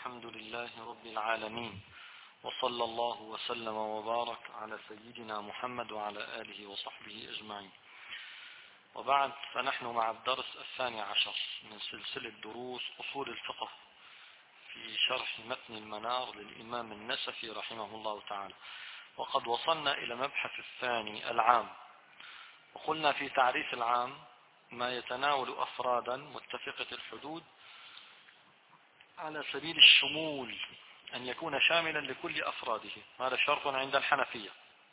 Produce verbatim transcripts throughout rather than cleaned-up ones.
الحمد لله رب العالمين، وصلى الله وسلم وبارك على سيدنا محمد وعلى آله وصحبه أجمعين. وبعد، فنحن مع الدرس الثاني عشر من سلسلة دروس أصول الفقه في شرح متن المنار للإمام النسفي رحمه الله تعالى. وقد وصلنا إلى مبحث الثاني العام، وقلنا في تعريف العام ما يتناول أفرادا متفقة الحدود على سبيل الشمول، أن يكون شاملا لكل أفراده، هذا شرط عند الحنفية.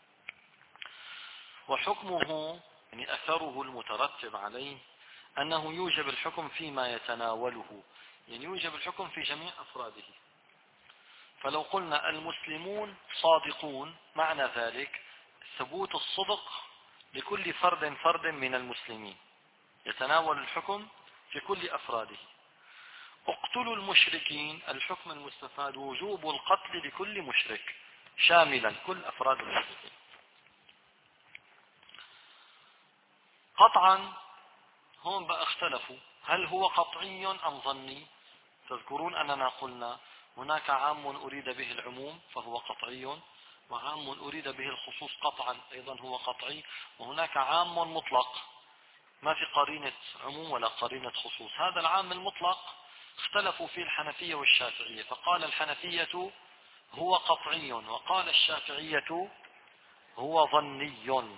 وحكمه يعني أثره المترتب عليه أنه يوجب الحكم فيما يتناوله، يعني يوجب الحكم في جميع أفراده. فلو قلنا المسلمون صادقون، معنى ذلك ثبوت الصدق لكل فرد فرد من المسلمين، يتناول الحكم في كل أفراده. اقتلوا المشركين، الحكم المستفاد وجوب القتل لكل مشرك شاملا كل أفراد المشركين. قطعا هم بقى اختلفوا، هل هو قطعي أم ظني؟ تذكرون أننا قلنا هناك عام أريد به العموم فهو قطعي، وعام أريد به الخصوص قطعا أيضا هو قطعي، وهناك عام مطلق ما في قرينة عموم ولا قرينة خصوص. هذا العام المطلق اختلفوا فيه الحنفية والشافعية، فقال الحنفية هو قطعي وقال الشافعية هو ظني.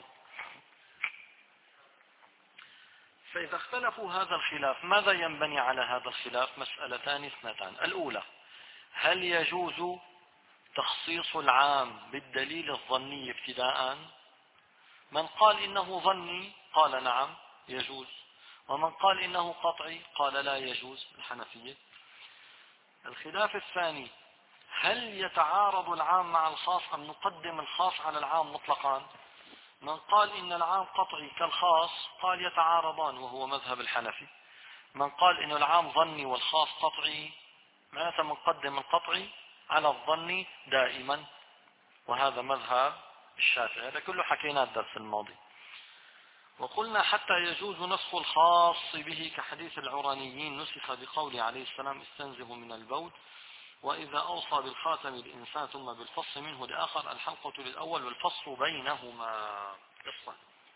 فإذا اختلفوا هذا الخلاف، ماذا ينبني على هذا الخلاف؟ مسألتان اثنتان. الأولى، هل يجوز تخصيص العام بالدليل الظني ابتداء؟ من قال إنه ظني قال نعم يجوز، ومن قال إنه قطعي قال لا يجوز، الحنفية. الخلاف الثاني، هل يتعارض العام مع الخاص أم نقدم الخاص على العام مطلقا؟ من قال إن العام قطعي كالخاص قال يتعارضان، وهو مذهب الحنفي. من قال إن العام ظني والخاص قطعي، معناته نقدم القطعي على الظني دائما، وهذا مذهب الشافعي. هذا كله حكينا الدرس الماضي. وقلنا حتى يجوز نسخ الخاص به كحديث العرانيين، نسخ بقوله عليه السلام استنزه من البول، وإذا أوصى بالخاتم الإنسان ثم بالفص منه لآخر، الحلقة للأول والفص بينهما قصة.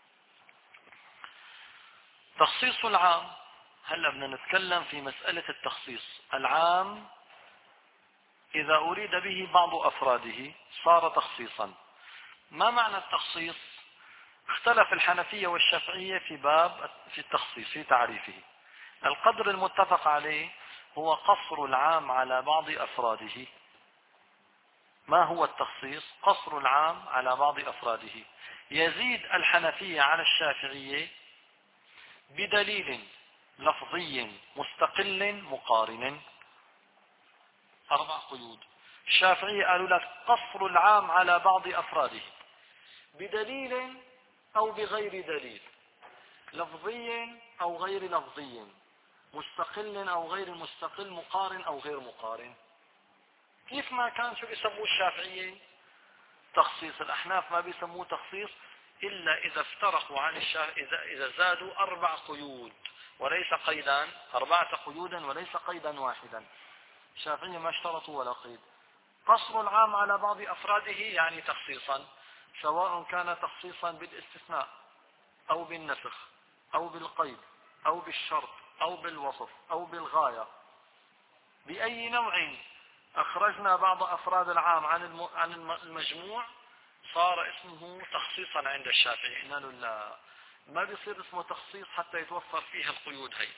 تخصيص العام، هلا بدنا نتكلم في مسألة التخصيص. العام إذا أريد به بعض أفراده صار تخصيصا. ما معنى التخصيص؟ اختلف الحنفية والشافعية في باب في التخصيص في تعريفه. القدر المتفق عليه هو قصر العام على بعض أفراده. ما هو التخصيص؟ قصر العام على بعض أفراده. يزيد الحنفية على الشافعية بدليل لفظي مستقل مقارن. أربع قيود. الشافعية قالوا لك قصر العام على بعض أفراده بدليل أو بغير دليل، لفظي أو غير لفظي، مستقل أو غير مستقل، مقارن أو غير مقارن. كيف ما كان شو بيسموه الشافعية؟ تخصيص. الأحناف ما بيسموه تخصيص إلا إذا افترقوا عن الشافعية، إذا, إذا زادوا أربع قيود وليس قيدان، أربعة قيود وليس قيدا واحدا. الشافعية ما اشترطوا ولا قيد. قصر العام على بعض أفراده يعني تخصيصا، سواء كان تخصيصا بالاستثناء أو بالنسخ أو بالقيد أو بالشرط أو بالوصف أو بالغاية. بأي نوع أخرجنا بعض أفراد العام عن عن المجموع صار اسمه تخصيصا عند الشافعي. قلنا له لا، ما بيصير اسمه تخصيص حتى يتوفر فيها القيود هي.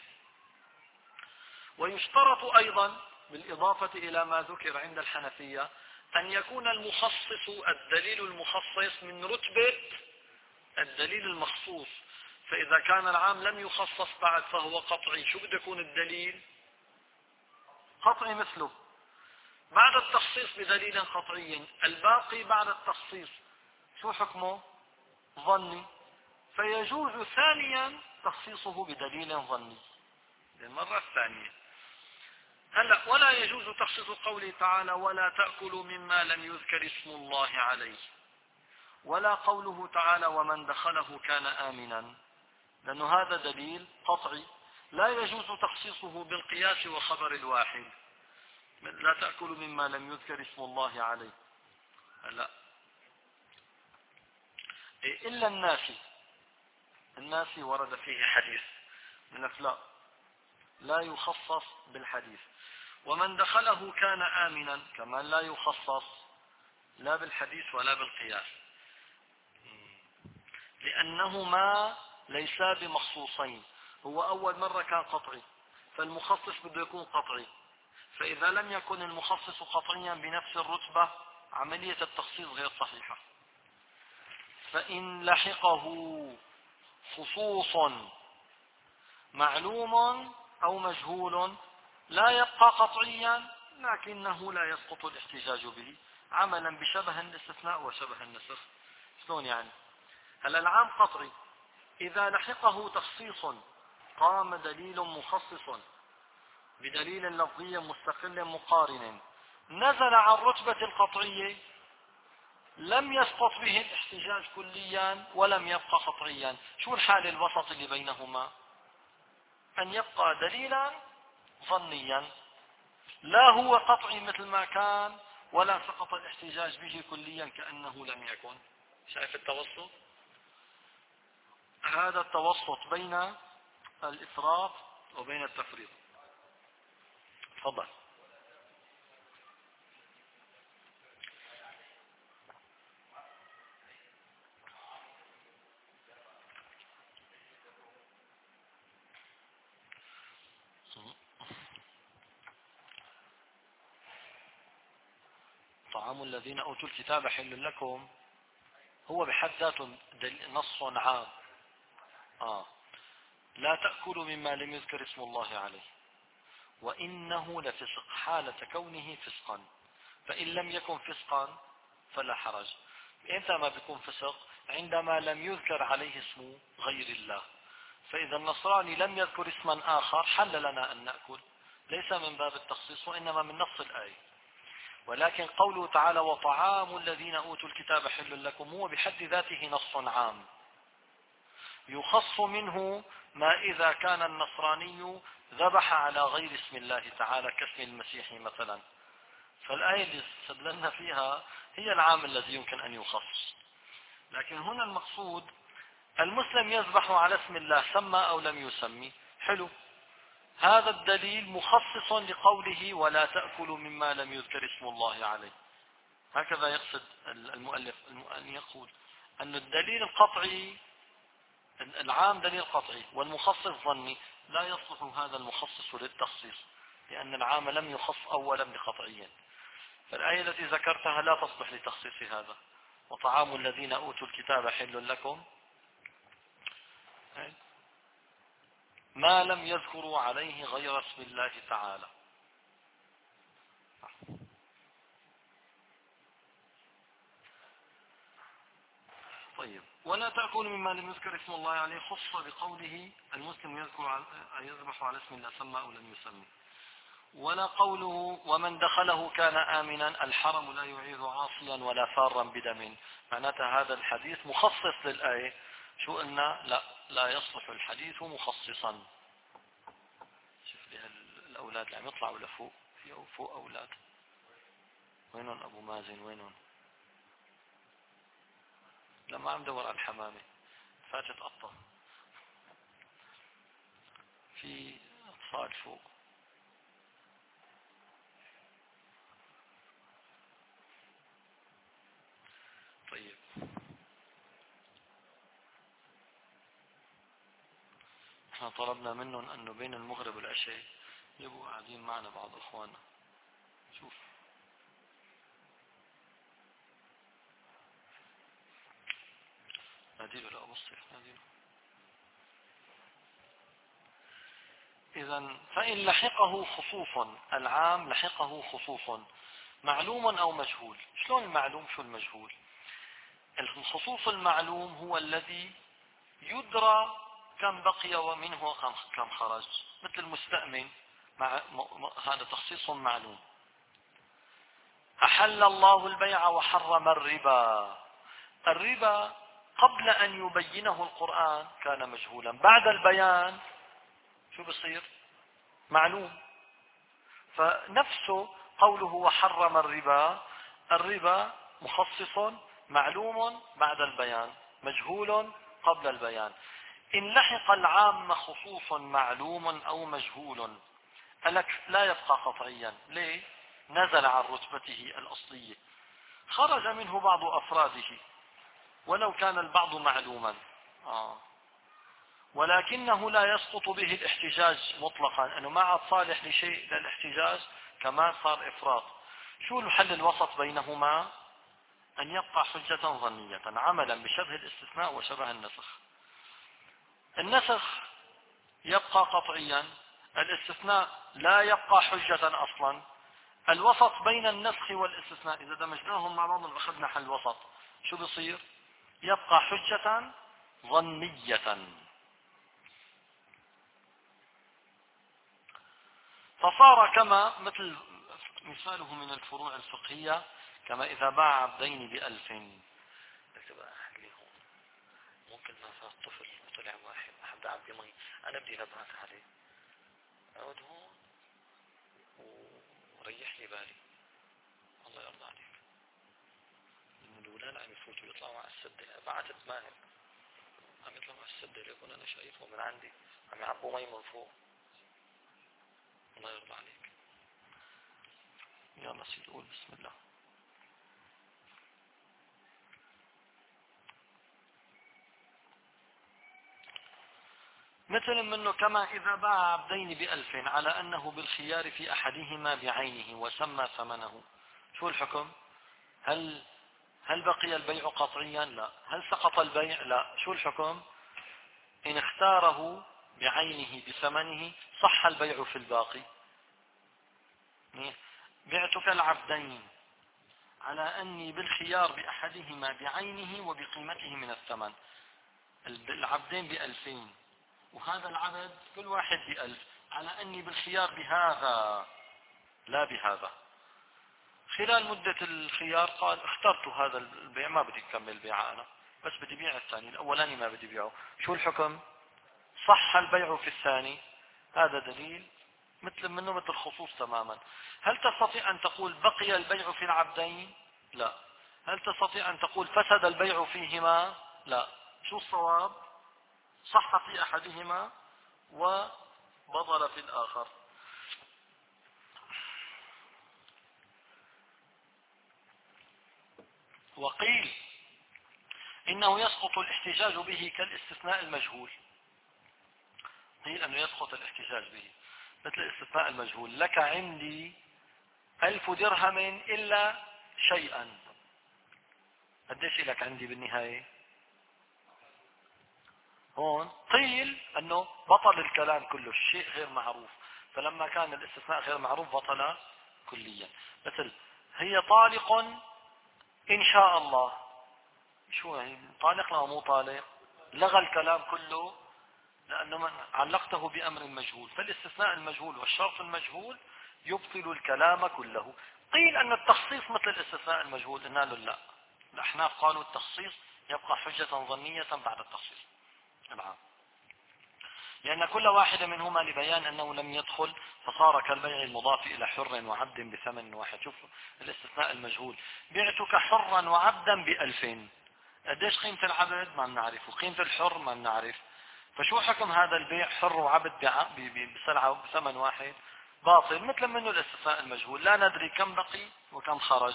ويشترط أيضا بالإضافة إلى ما ذكر عند الحنفية أن يكون المخصص الدليل المخصص من رتبة الدليل المخصوص. فإذا كان العام لم يخصص بعد فهو قطعي. شو بده يكون الدليل؟ قطعي مثله بعد التخصيص بدليل قطعي. الباقي بعد التخصيص شو حكمه؟ ظني. فيجوز ثانيا تخصيصه بدليل ظني للمرة الثانية. هلا، ولا يجوز تخصيص قوله تعالى ولا تأكلوا مما لم يذكر اسم الله عليه، ولا قوله تعالى ومن دخله كان آمنا، لأن هذا دليل قطعي لا يجوز تخصيصه بالقياس وخبر الواحد. لا تأكلوا مما لم يذكر اسم الله عليه. لا إلا الناسي، الناسي ورد فيه حديث من لا لا يخصص بالحديث. ومن دخله كان آمنا، كمان لا يخصص لا بالحديث ولا بالقياس، لأنهما ليسا بمخصوصين. هو أول مرة كان قطعي، فالمخصص بده يكون قطعي، فإذا لم يكن المخصص قطعيا بنفس الرتبة عملية التخصيص غير صحيحة. فإن لحقه خصوص معلوم أو مجهول لا يبقى قطعيا، لكنه لا يسقط الاحتجاج به، عملا بشبه الاستثناء وشبه النسخ. شلون يعني؟ هلا العام قطعي، إذا لحقه تخصيص قام دليل مخصص بدليل لفظي مستقل مقارن نزل عن رتبة القطعية، لم يسقط به الاحتجاج كليا ولم يبقى قطعيا. شو الحال الوسط اللي بينهما؟ أن يبقى دليلا ظنيا، لا هو قطعي مثل ما كان ولا سقط الاحتجاج به كليا كأنه لم يكن. شايف التوسط؟ هذا التوسط بين الإفراط وبين التفريط. تفضل. طعام الذين أوتوا الكتاب حل لكم، هو بحد ذاته نص عام. آه. لا تأكلوا مما لم يذكر اسم الله عليه، وإنه لفسق حالة كونه فسقا، فإن لم يكن فسقا فلا حرج. إمتى ما بيكون فسق؟ عندما لم يذكر عليه اسم غير الله. فإذا النصراني لم يذكر اسما آخر حل لنا أن نأكل، ليس من باب التخصيص وإنما من نص الآية. ولكن قوله تعالى وطعام الذين أوتوا الكتاب حل لكم هو بحد ذاته نص عام، يخص منه ما إذا كان النصراني ذبح على غير اسم الله تعالى كاسم المسيح مثلا، فالآية اللي استدللنا فيها هي العام الذي يمكن أن يخص. لكن هنا المقصود المسلم يذبح على اسم الله سمى أو لم يسمي، حلو، هذا الدليل مخصص لقوله ولا تأكلوا مما لم يذكر اسم الله عليه. هكذا يقصد المؤلف أن يقول أن الدليل القطعي العام دليل قطعي والمخصص ظني، لا يصلح هذا المخصص للتخصيص، لأن العام لم يخص أولا بقطعيا. فالآية التي ذكرتها لا تصلح لتخصيص هذا. وطعام الذين أوتوا الكتاب حل لكم ما لم يذكروا عليه غير اسم الله تعالى. طيب، ولا تأكلوا مما لم يذكر اسم الله عليه خص بقوله المسلم يذكر يذبح على اسم الله سمى أو لم يسمي. ولا قوله ومن دخله كان آمنا، الحرم لا يعيذ عاصيا ولا فارا بدم. معناتها هذا الحديث مخصص للآية. شو قلنا؟ لا لا يصلح الحديث مخصصا. شوف لي الأولاد اللي عم يطلعوا لفوق، في فوق أولاد، وينهم أبو مازن؟ وينهم؟ لما عم دور على الحمامة فاتت قطة، في أطفال فوق. طيب، احنا طلبنا منهم انه بين المغرب والعشاء يبقوا قاعدين معنا بعض اخواننا. شوف ناديله، لا بصير ناديله. اذا فان لحقه خصوص، العام لحقه خصوص معلوم او مجهول. شلون المعلوم؟ شو المجهول؟ الخصوص المعلوم هو الذي يدرى كم بقي ومنه كم خرج، مثل المستأمن، مع هذا تخصيص معلوم. أحل الله البيع وحرم الربا، الربا قبل أن يبينه القرآن كان مجهولا، بعد البيان شو بصير؟ معلوم. فنفسه قوله وحرم الربا، الربا مخصص معلوم بعد البيان، مجهول قبل البيان. إن لحق العام خصوص معلوم أو مجهول ألك لا يبقى قطعيا. ليه؟ نزل عن رتبته الأصلية، خرج منه بعض أفراده ولو كان البعض معلوما، آه. ولكنه لا يسقط به الاحتجاج مطلقا، أنه ما عاد صالح لشيء للاحتجاج، كمان صار إفراط. شو الحل الوسط بينهما؟ أن يبقى حجة ظنية عملا بشبه الاستثناء وشبه النسخ. النسخ يبقى قطعيا، الاستثناء لا يبقى حجة أصلا. الوسط بين النسخ والاستثناء إذا دمجناهم مع بعض وأخذنا حل وسط، شو بصير؟ يبقى حجة ظنية. فصار كما مثل مثاله من الفروع الفقهية، كما إذا باع عبدين بألف. ممكن ما فات طفل وطلع واحد أحب أعبي مي، أنا بدي نبهك عليه، أقعد هون وريح لي بالي، الله يرضى عليك. لأن الأولاد عم يفوتوا يطلعوا على السدة، بعتت ماهر عم يطلعوا على السدة ليكون أنا شايفهم من عندي عم يعبوا مي من فوق، الله يرضى عليك. يلا سيدي قول بسم الله. مثل منه كما إذا باع عبدين بألف على أنه بالخيار في أحدهما بعينه وسمى ثمنه، شو الحكم؟ هل هل بقي البيع قطعيا؟ لا. هل سقط البيع؟ لا. شو الحكم؟ إن اختاره بعينه بثمنه صح البيع في الباقي. بعتك العبدين على أني بالخيار بأحدهما بعينه وبقيمته من الثمن، العبدين بألفين وهذا العبد كل واحد بألف، على أني بالخيار بهذا لا بهذا. خلال مدة الخيار قال اخترت هذا البيع، ما بدي أكمل بيع أنا، بس بدي بيع الثاني، الأولاني ما بدي بيعه. شو الحكم؟ صح البيع في الثاني. هذا دليل مثل منه مثل الخصوص تماما. هل تستطيع أن تقول بقي البيع في العبدين؟ لا. هل تستطيع أن تقول فسد البيع فيهما؟ لا. شو الصواب؟ صح في أحدهما وبطل في الآخر. وقيل إنه يسقط الاحتجاج به كالاستثناء المجهول. قيل أنه يسقط الاحتجاج به مثل الاستثناء المجهول. لك عندي ألف درهم إلا شيئا، قديش لك عندي بالنهاية؟ هون قيل أنه بطل الكلام كله، الشيء غير معروف، فلما كان الاستثناء غير معروف بطل كليا. مثل هي طالق إن شاء الله، شو يعني طالق لا مو طالق؟ لغى الكلام كله لأنه من علقته بأمر مجهول. فالاستثناء المجهول والشرط المجهول يبطل الكلام كله. قيل أن التخصيص مثل الاستثناء المجهول، قلنا له لا، الأحناف قالوا التخصيص يبقى حجة ظنية بعد التخصيص العام، لأن كل واحد منهما لبيان أنه لم يدخل فصار كالبيع المضاف إلى حر وعبد بثمن واحد. شوف الاستثناء المجهول، بعتك حرا وعبدا بألفين، قديش قيمة العبد؟ ما بنعرف، وقيمة الحر ما بنعرف. فشو حكم هذا البيع حر وعبد بسلعة بثمن واحد؟ باطل، مثل منه الاستثناء المجهول، لا ندري كم بقي وكم خرج،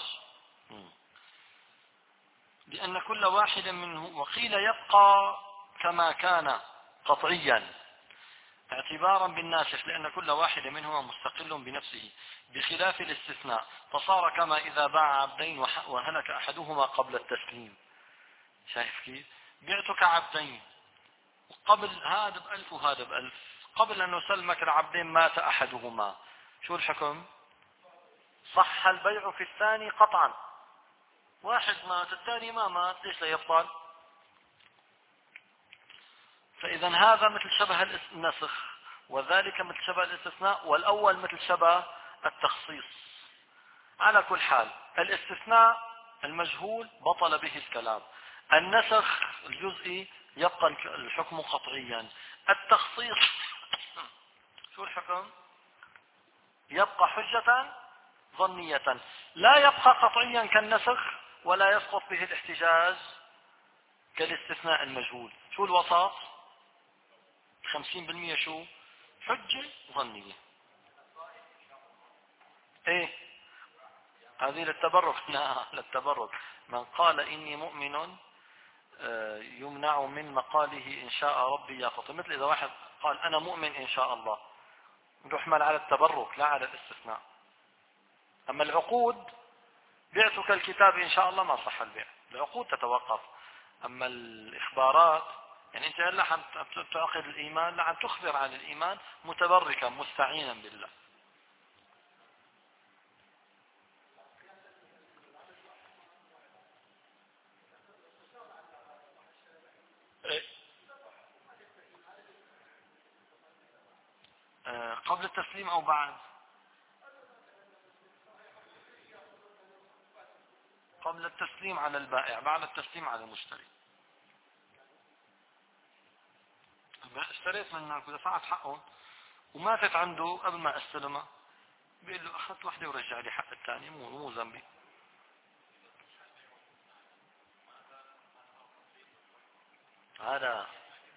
لأن كل واحد منه. وقيل يبقى كما كان قطعيا اعتبارا بالناسخ، لأن كل واحد منهما مستقل بنفسه بخلاف الاستثناء، فصار كما إذا باع عبدين وهلك أحدهما قبل التسليم. شايف كيف؟ بعتك عبدين قبل هذا بألف وهذا بألف، قبل أن يسلمك العبدين مات أحدهما، شو الحكم؟ صح البيع في الثاني قطعا. واحد مات الثاني ما مات، ليش لا يبطل؟ فإذا هذا مثل شبه النسخ، وذلك مثل شبه الاستثناء، والأول مثل شبه التخصيص. على كل حال الاستثناء المجهول بطل به الكلام، النسخ الجزئي يبقى الحكم قطعيا، التخصيص شو الحكم؟ يبقى حجة ظنية لا يبقى قطعيا كالنسخ ولا يسقط به الاحتجاج كالاستثناء المجهول. شو الوسط؟ خمسين بالمئة شو؟ حجة ظنية. ايه هذه للتبرك. لا للتبرك. من قال إني مؤمن يمنع من مقاله إن شاء ربي يقطع. مثل إذا واحد قال أنا مؤمن إن شاء الله يحمل على التبرك لا على الاستثناء. أما العقود بعتك الكتاب إن شاء الله ما صح البيع، العقود تتوقف. أما الإخبارات يعني أنت هلا عم تعقد الإيمان، لا عم تخبر عن الإيمان متبركا مستعينا بالله. قبل التسليم أو بعد؟ قبل التسليم على البائع، بعد التسليم على المشتري. اشتريت منك ودفعت حقهم وماتت عنده قبل ما استلمها، بيقول له أخذت واحدة ورجع لي حق الثاني، مو مو ذنبي. هذا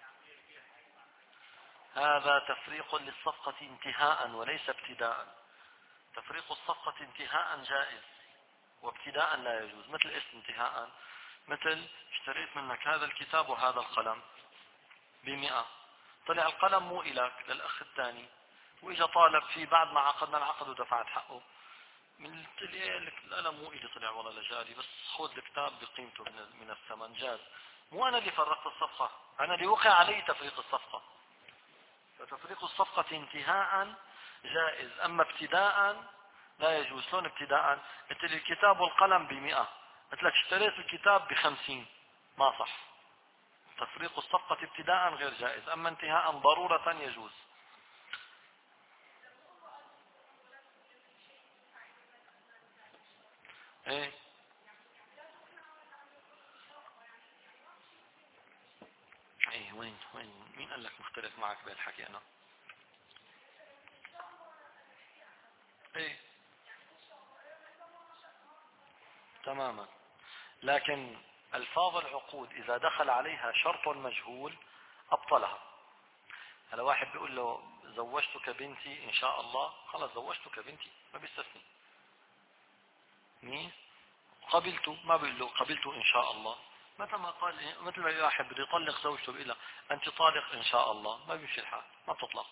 هذا تفريق للصفقة انتهاء وليس ابتداء. تفريق الصفقة انتهاء جائز وابتداء لا يجوز. مثل اسم انتهاء، مثل اشتريت منك هذا الكتاب وهذا القلم بمئة، طلع القلم مو إلك للأخ الثاني، وإجا طالب فيه بعد ما عقدنا العقد ودفعت حقه، من القلم مو إلي، طلع والله لجاري، بس خذ الكتاب بقيمته من الثمن، جاز. مو أنا اللي فرقت الصفقة، أنا اللي وقع علي تفريق الصفقة. فتفريق الصفقة انتهاء جائز، أما ابتداء لا يجوز. شلون ابتداء؟ قلت لي الكتاب والقلم بمئة، قلت لك اشتريت الكتاب بخمسين، ما صح. تفريق الصفقة ابتداء غير جائز، أما انتهاء ضرورة يجوز. ايه ايه وين وين مين قال لك مختلف معك بهالحكي؟ أنا ايه تماما. لكن ألفاظ العقود إذا دخل عليها شرط مجهول أبطلها. هلا واحد بيقول له زوجتك بنتي إن شاء الله، خلاص زوجتك بنتي، ما بيستثني. مين قبلت؟ ما بيقول له قبلت إن شاء الله. متى ما قال، مثل ما واحد بده يطلق زوجته بيقول له أنت طالق إن شاء الله، ما بيمشي الحال، ما بتطلق.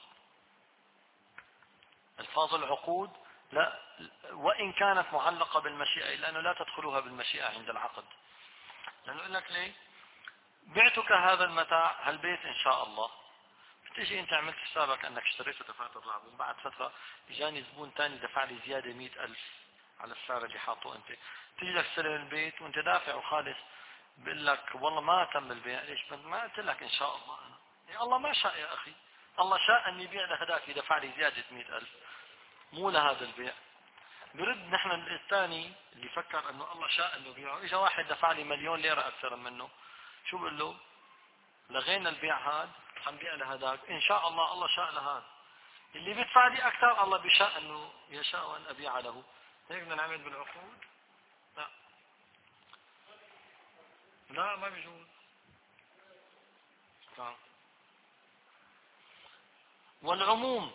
ألفاظ العقود لا، وإن كانت معلقة بالمشيئة، إلا أنه لا تدخلها بالمشيئة عند العقد. لأنه يقول لك ليه بعتك هذا المتاع هالبيت إن شاء الله، بتيجي أنت عملت حسابك أنك اشتريته ودفعت الرعب، وبعد فترة إجاني زبون ثاني دفع لي زيادة مئة ألف على السعر اللي حاطه أنت، تيجي لك تستلم البيت وأنت دافع وخالص، بقول لك والله ما تم البيع. ليش؟ ما قلت لك إن شاء الله أنا. يا الله ما شاء يا أخي، الله شاء أن يبيع لهداك يدفع لي زيادة مئة ألف، مو لهذا البيع. برد نحن الثاني اللي فكر أنه الله شاء أنه يبيعه، إجا واحد دفع لي مليون ليرة أكثر منه، شو بقول له؟ لغينا البيع هذا، حنبيع لهذاك إن شاء الله، الله شاء لهذا، اللي بيدفع لي أكثر الله بشاء أنه يشاء أن أبيع له. هيك بدنا نعمل بالعقود؟ لا لا ما بيجوز. نعم. والعموم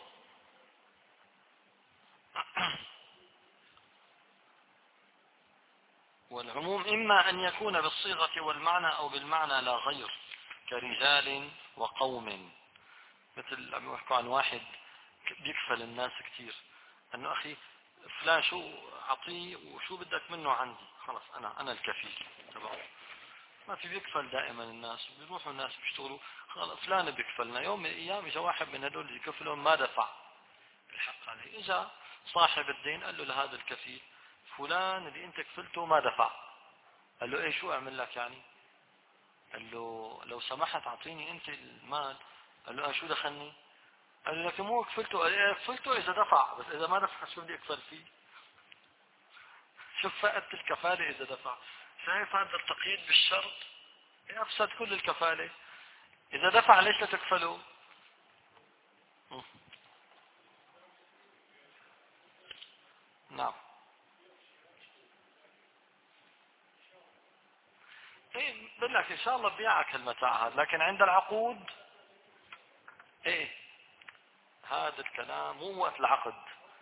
والعموم إما أن يكون بالصيغة والمعنى أو بالمعنى لا غير، كرجال وقوم. مثل عم يحكوا عن واحد بيكفل الناس كثير، أنه أخي فلان شو أعطيه وشو بدك منه عندي، خلص أنا أنا الكفيل تبعه. ما في بيكفل دائما الناس، بيروحوا الناس بيشتغلوا، خلص فلان بيكفلنا. يوم من الأيام إجا واحد من هدول اللي كفلهم ما دفع الحق عليه، إجا صاحب الدين قال له لهذا الكفيل فلان اللي أنت كفلته ما دفع. قال له إيه شو أعمل لك يعني؟ قال له لو سمحت أعطيني أنت المال. قال له أه شو دخلني؟ قال له لكن مو كفلته. قال إيه كفلته إذا دفع، بس إذا ما دفع شو بدي أكفل فيه؟ شوف فائدة الكفالة إذا دفع. شايف هذا التقييد بالشرط أفسد كل الكفالة. إذا دفع ليش لا تكفله؟ نعم. ايه بقول لك ان شاء الله بيعك المتاع هذا، لكن عند العقود ايه هذا الكلام مو وقت العقد.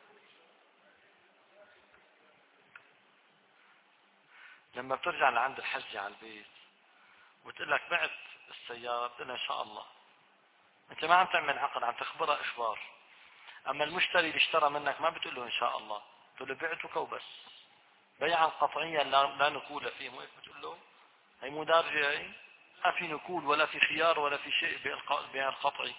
لما بترجع لعند الحج على البيت وتقول لك بعت السيارة، بتقول ان شاء الله، انت ما عم تعمل عقد، عم تخبرها اخبار. اما المشتري اللي اشترى منك ما بتقول له ان شاء الله، بتقول له بعتك وبس، بيعا قطعيا لا, لا نقول فيه. مو هيك بتقول له؟ هي مو دارجة هي، ما في نقول ولا في خيار ولا في شيء بيع القطعي.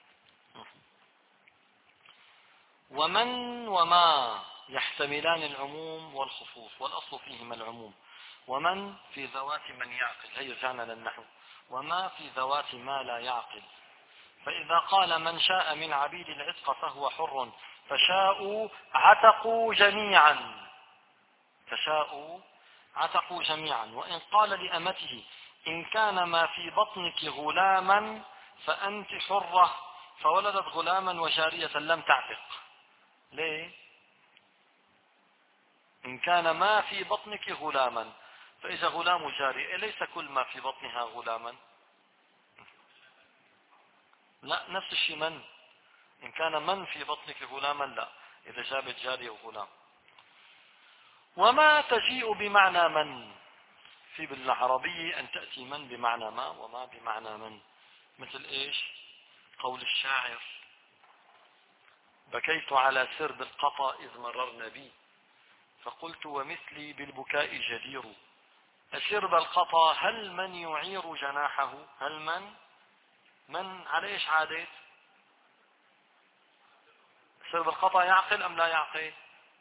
ومن وما يحتملان العموم والخصوص، والأصل فيهما العموم. ومن في ذوات من يعقل، هي رجعنا للنحو. وما في ذوات ما لا يعقل. فإذا قال من شاء من عبيد العتق فهو حر، فشاءوا عتقوا جميعا، فشاءوا عتقوا جميعا. وإن قال لأمته إن كان ما في بطنك غلاما فأنت حرة، فولدت غلاما وجارية لم تعتق. ليه؟ إن كان ما في بطنك غلاما، فإذا غلام جارية ليس كل ما في بطنها غلاما. لا، نفس الشيء من إن كان من في بطنك غلاما، لا، إذا جابت جارية وغلام. وما تجيء بمعنى من، في بالعربية أن تأتي من بمعنى ما وما بمعنى من. مثل إيش؟ قول الشاعر: بكيت على سرب القطا إذ مررن بي، فقلت ومثلي بالبكاء جدير. أسرب القطا هل من يعير جناحه؟ هل من من على إيش عادت؟ سرب القطا يعقل أم لا يعقل؟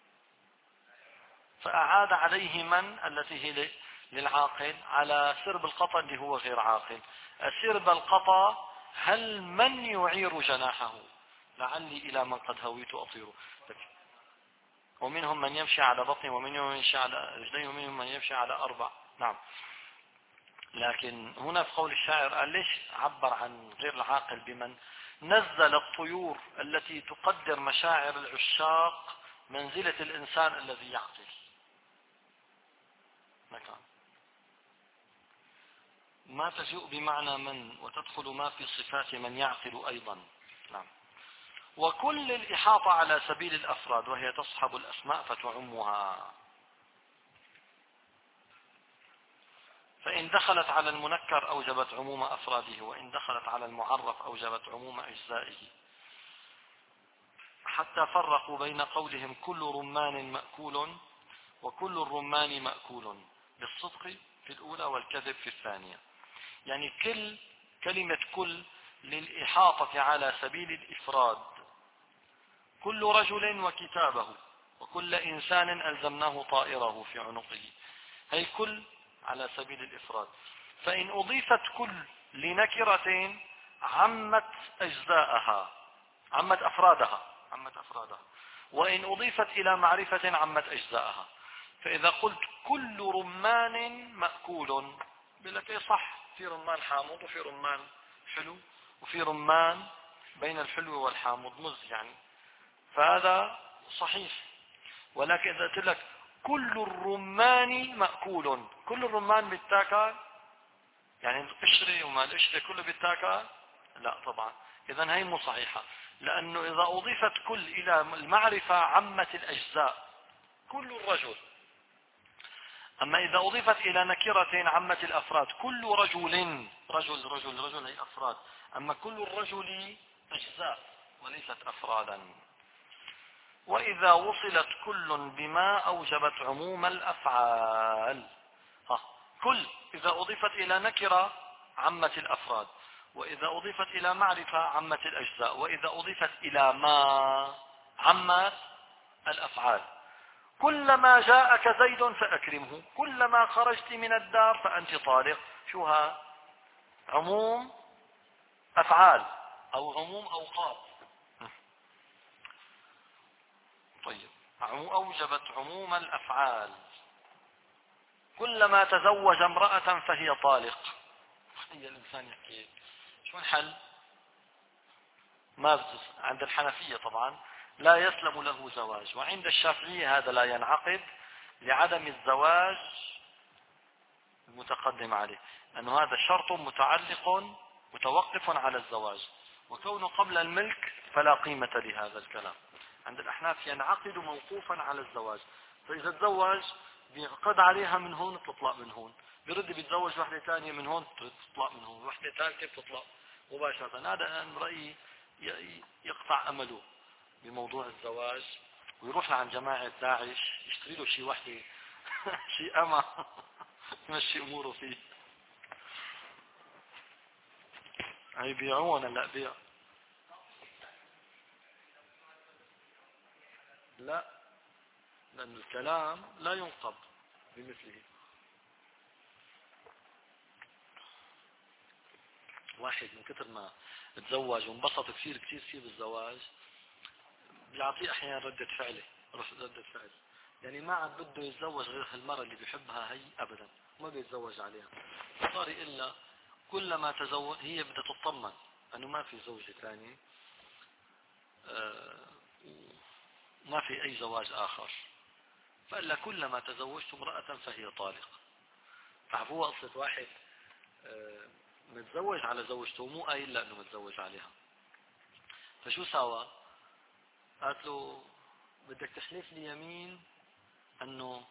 فأعاد عليه من التي هي للعاقل على سرب القطا اللي هو غير عاقل. أسرب القطا هل من يعير جناحه؟ لعلي إلى من قد هويت أطير. ومنهم من يمشي على بطنه، ومنهم من يمشي على رجليه، ومنهم من يمشي على أربع. نعم. لكن هنا في قول الشاعر قال ليش عبر عن غير العاقل بمن؟ نزل الطيور التي تقدر مشاعر العشاق منزلة الإنسان الذي يعقل. مكان ما تجيء بمعنى من، وتدخل ما في صفات من يعقل أيضا. نعم. وكل الإحاطة على سبيل الأفراد، وهي تصحب الأسماء فتعمها. فإن دخلت على المنكر أوجبت عموم أفراده، وإن دخلت على المعرف أوجبت عموم أجزائه. حتى فرقوا بين قولهم كل رمان مأكول وكل الرمان مأكول، بالصدق في الأولى والكذب في الثانية. يعني كل كلمة كل للإحاطة على سبيل الإفراد، كل رجل وكتابه، وكل إنسان ألزمناه طائره في عنقه. هي كل على سبيل الإفراد. فإن أضيفت كل لنكرة عمت أجزاءها، عمت أفرادها عمت أفرادها وإن أضيفت إلى معرفة عمت أجزاءها. فإذا قلت كل رمان مأكول، بلك إيه صح، في رمان حامض وفي رمان حلو، وفي رمان بين الحلو والحامض مز يعني، فهذا صحيح. ولكن إذا قلت لك كل الرمان مأكول، كل الرمان بيتاكل، يعني القشرة وما القشرة كله بيتاكل؟ لا طبعا. إذن هي مو صحيحة، لأنه إذا أضيفت كل إلى المعرفة عمت الأجزاء، كل الرجل. أما إذا أضيفت إلى نكرة عمت الأفراد، كل رجل رجل رجل رجل هي أفراد، أما كل الرجل أجزاء وليست أفرادا. وإذا وصلت كل بما أوجبت عموم الأفعال. ها. كل إذا أضيفت إلى نكرة عمت الأفراد، وإذا أضيفت إلى معرفة عمت الأجزاء، وإذا أضيفت إلى ما عمت الأفعال. كلما جاءك زيد فأكرمه، كلما خرجت من الدار فأنت طالق. شو ها؟ عموم أفعال أو عموم أوقات. طيب، أوجبت عموم الأفعال. كلما تزوج امرأة فهي طالق. هي الإنسان يحكي شو الحل؟ ما بتس... عند الحنفية طبعا لا يسلم له زواج، وعند الشافعية هذا لا ينعقد لعدم الزواج المتقدم عليه، أنه هذا شرط متعلق متوقف على الزواج، وكونه قبل الملك فلا قيمة لهذا الكلام. عند الأحناف ينعقد موقوفا على الزواج، فإذا تزوج بيعقد عليها من هون بتطلق من هون، برد بيتزوج واحدة ثانية من هون بتطلق من هون، واحدة ثالثة بتطلق مباشرة. هذا أنا رأيي يقطع أمله بموضوع الزواج، ويروح عن جماعة داعش يشتري له شيء وحدة شيء أما يمشي أموره فيه. هي بيعون لا بيع لا، لأن الكلام لا ينقض بمثله. واحد من كثر ما تزوج وانبسط كثير كثير فيه بالزواج بيعطيه أحيانا ردة فعله ردة فعل، يعني ما عاد بده يتزوج غير المرأة اللي بيحبها هي أبدا، ما بيتزوج عليها. صار إلا كلما تزوج هي بدها تطمن أنه ما في زوجة ثانية، آه ما في أي زواج آخر، فإلا كلما تزوجت امرأة فهي طالق. فهو قصة واحد آه متزوج على زوجته مو قايل له أنه متزوج عليها، فشو سوى؟ قالت له بدك تحلف لي يمين أنه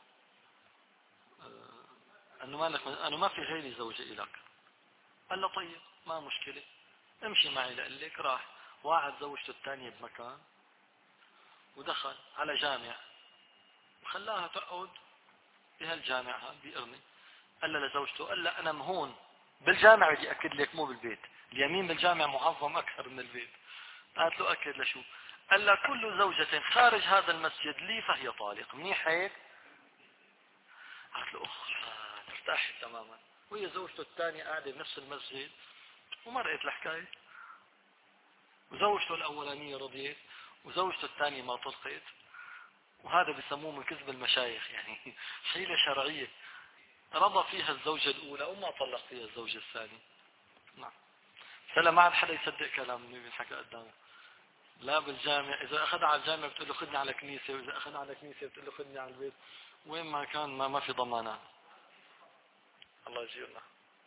آه أنه ما لك أنه ما في غيري زوجة إلك. قال له طيب ما مشكلة، امشي معي لقلك. راح واحد زوجته الثانية بمكان ودخل على جامع وخلاها تقعد بهالجامع هذا بإرمي. قال له لزوجته، قال له أنا مهون بالجامع بدي أكد لك مو بالبيت، اليمين بالجامع معظم أكثر من البيت. قالت له أكد لشو؟ قال له كل زوجة خارج هذا المسجد لي فهي طالق. منيح هيك؟ قالت له أخ ارتاحت تماما، وهي زوجته الثانية قاعدة بنفس المسجد وما رأيت الحكاية، وزوجته الأولانية رضيت وزوجته الثانية ما طلقت. وهذا بيسموه من كذب المشايخ، يعني حيلة شرعية، رضى فيها الزوجة الأولى وما طلق فيها الزوجة الثانية. نعم. سلام، ما عاد حدا يصدق كلام اللي بينحكى قدامه. لا بالجامع، إذا أخذ على الجامع بتقول له خذني على كنيسة، وإذا أخذ على كنيسة بتقول له خذني على البيت. وين ما كان ما, ما في ضمانات. الله يجيرنا.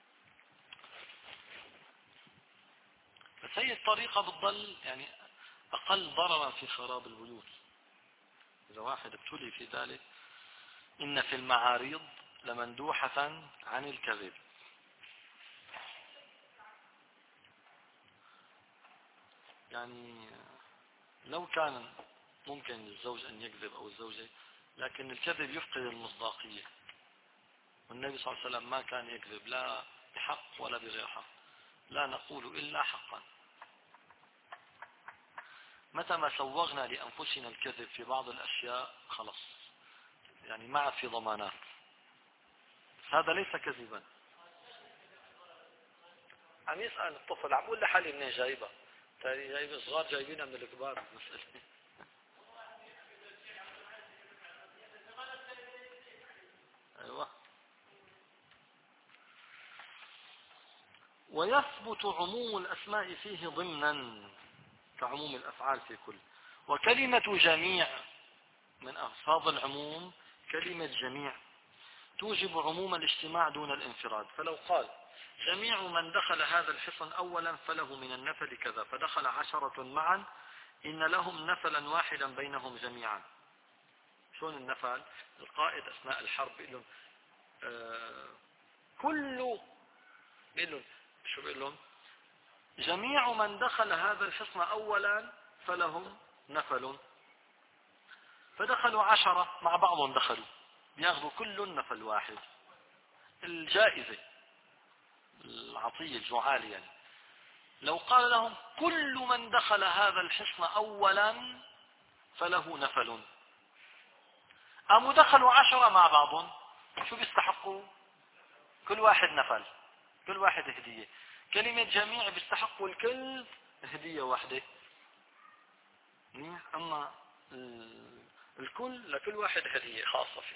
بس هي الطريقة بتضل يعني أقل ضررا في خراب البيوت. إذا واحد ابتلي في ذلك، إن في المعاريض لمندوحة عن الكذب. يعني لو كان ممكن للزوج أن يكذب أو الزوجة، لكن الكذب يفقد المصداقية، والنبي صلى الله عليه وسلم ما كان يكذب لا بحق ولا بغير حق، لا نقول إلا حقا. متى ما سوغنا لأنفسنا الكذب في بعض الأشياء خلص، يعني ما عاد في ضمانات. هذا ليس كذبا. عم يسأل الطفل، عم بقول لحالي منين جايبها، تاري جايب صغار جايبينها من الكبار. المسألة أيوة. ويثبت عموم الأسماء فيه ضمنا كعموم الأفعال في كل. وكلمة جميع من ألفاظ العموم، كلمة جميع توجب عموم الاجتماع دون الانفراد. فلو قال جميع من دخل هذا الحصن أولا فله من النفل كذا، فدخل عشرة معا إن لهم نفلا واحدا بينهم جميعا. شلون النفل؟ القائد أثناء الحرب بيقول لهم آه كل بيقول لهم شو بيقول لهم؟ جميع من دخل هذا الحصن أولا فلهم نفل، فدخلوا عشرة مع بعضهم دخلوا بياخذوا كل نفل واحد. الجائزة العطية الجعال يعني. لو قال لهم كل من دخل هذا الحصن أولا فله نفل، قاموا دخلوا عشرة مع بعضهم، شو بيستحقوا؟ كل واحد نفل، كل واحد هدية. كلمة جميع بيستحقوا الكل هدية واحدة. أما الكل لكل واحد هدية خاصة فيه.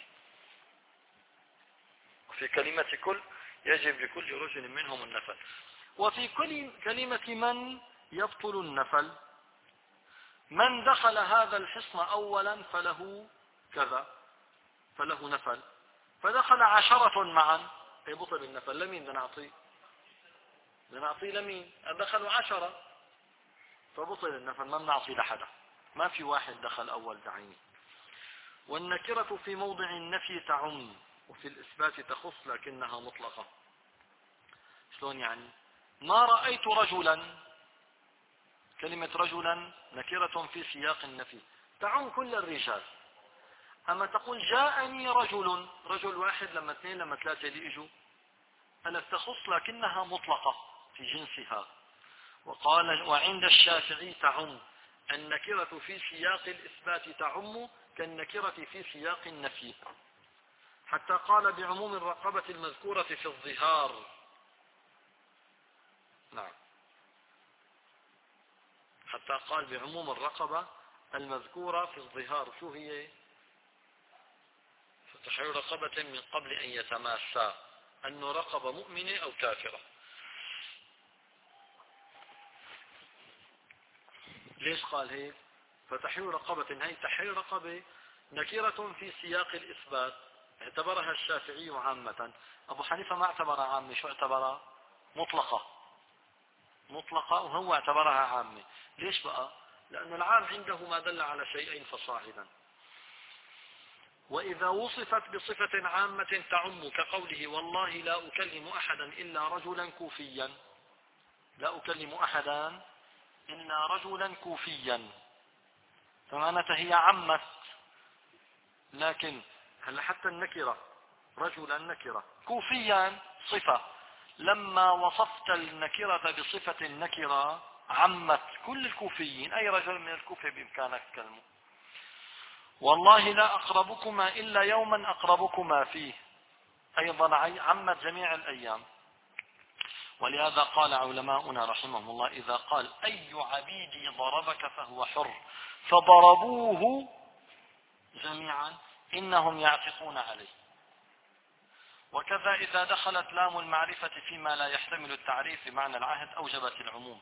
وفي كلمة كل يجب لكل رجل منهم النفل. وفي كل كلمة من يبطل النفل. من دخل هذا الحصن أولا فله كذا، فله نفل، فدخل عشرة معا اي بطل النفل. لمين بدنا نعطيه؟ بدنا نعطيه لمين؟ دخلوا عشرة فبطل النفل، ما بنعطي لحدا، ما في واحد دخل أول بعينه. والنكرة في موضع النفي تعم وفي الإثبات تخص لكنها مطلقة. شلون يعني؟ ما رأيت رجلا، كلمة رجلا نكرة في سياق النفي تعم كل الرجال. أما تقول جاءني رجل، رجل واحد لما اثنين لما ثلاثة اللي اجوا، ألا تخص لكنها مطلقة في جنسها. وقال وعند الشافعي تعم، النكرة في سياق الإثبات تعم كالنكرة في سياق النفي، حتى قال بعموم الرقبة المذكورة في الظهار. نعم، حتى قال بعموم الرقبة المذكورة في الظهار. شو هي؟ فتحرير رقبة من قبل أن يتماسا، أنه رقبة مؤمنة أو كافرة. ليش قال هيك؟ فتحرير رقبة، هي تحرير رقبة نكرة في سياق الإثبات، اعتبرها الشافعي عامة. أبو حنيفة ما اعتبرها عامة، شو اعتبرها؟ مطلقة. مطلقة وهو اعتبرها عامة. ليش بقى؟ لأن العام عنده ما دل على شيئين فصاعدا. وإذا وصفت بصفة عامة تعم كقوله والله لا أكلم أحدا إلا رجلا كوفيا، لا أكلم أحدا إلا رجلا كوفيا، فمعناتها هي عمت. لكن هل حتى النكرة رجلا نكرة كوفيا صفة، لما وصفت النكرة بصفة النكرة عمت كل الكوفيين، أي رجل من الكوفة بإمكانك تكلمه. والله لا أقربكما إلا يوما أقربكما فيه، أيضا عمت جميع الأيام. ولهذا قال علماؤنا رحمهم الله إذا قال أي عبيدي ضربك فهو حر فضربوه جميعا إنهم يعتقون عليه. وكذا إذا دخلت لام المعرفة فيما لا يحتمل التعريف بمعنى العهد أوجبت العموم.